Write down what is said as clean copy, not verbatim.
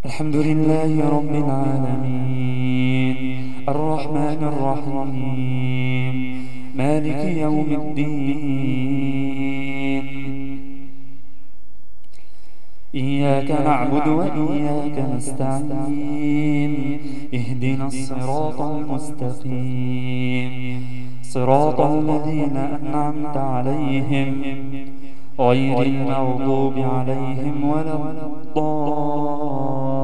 الحمد لله رب العالمين، الرحمن الرحيم، مالك يوم الدين. إياك نعبد وإياك نستعين، اهدنا الصراط المستقيم، صراط الذين أنعمت عليهم غير المغضوب عليهم ولا الضالين.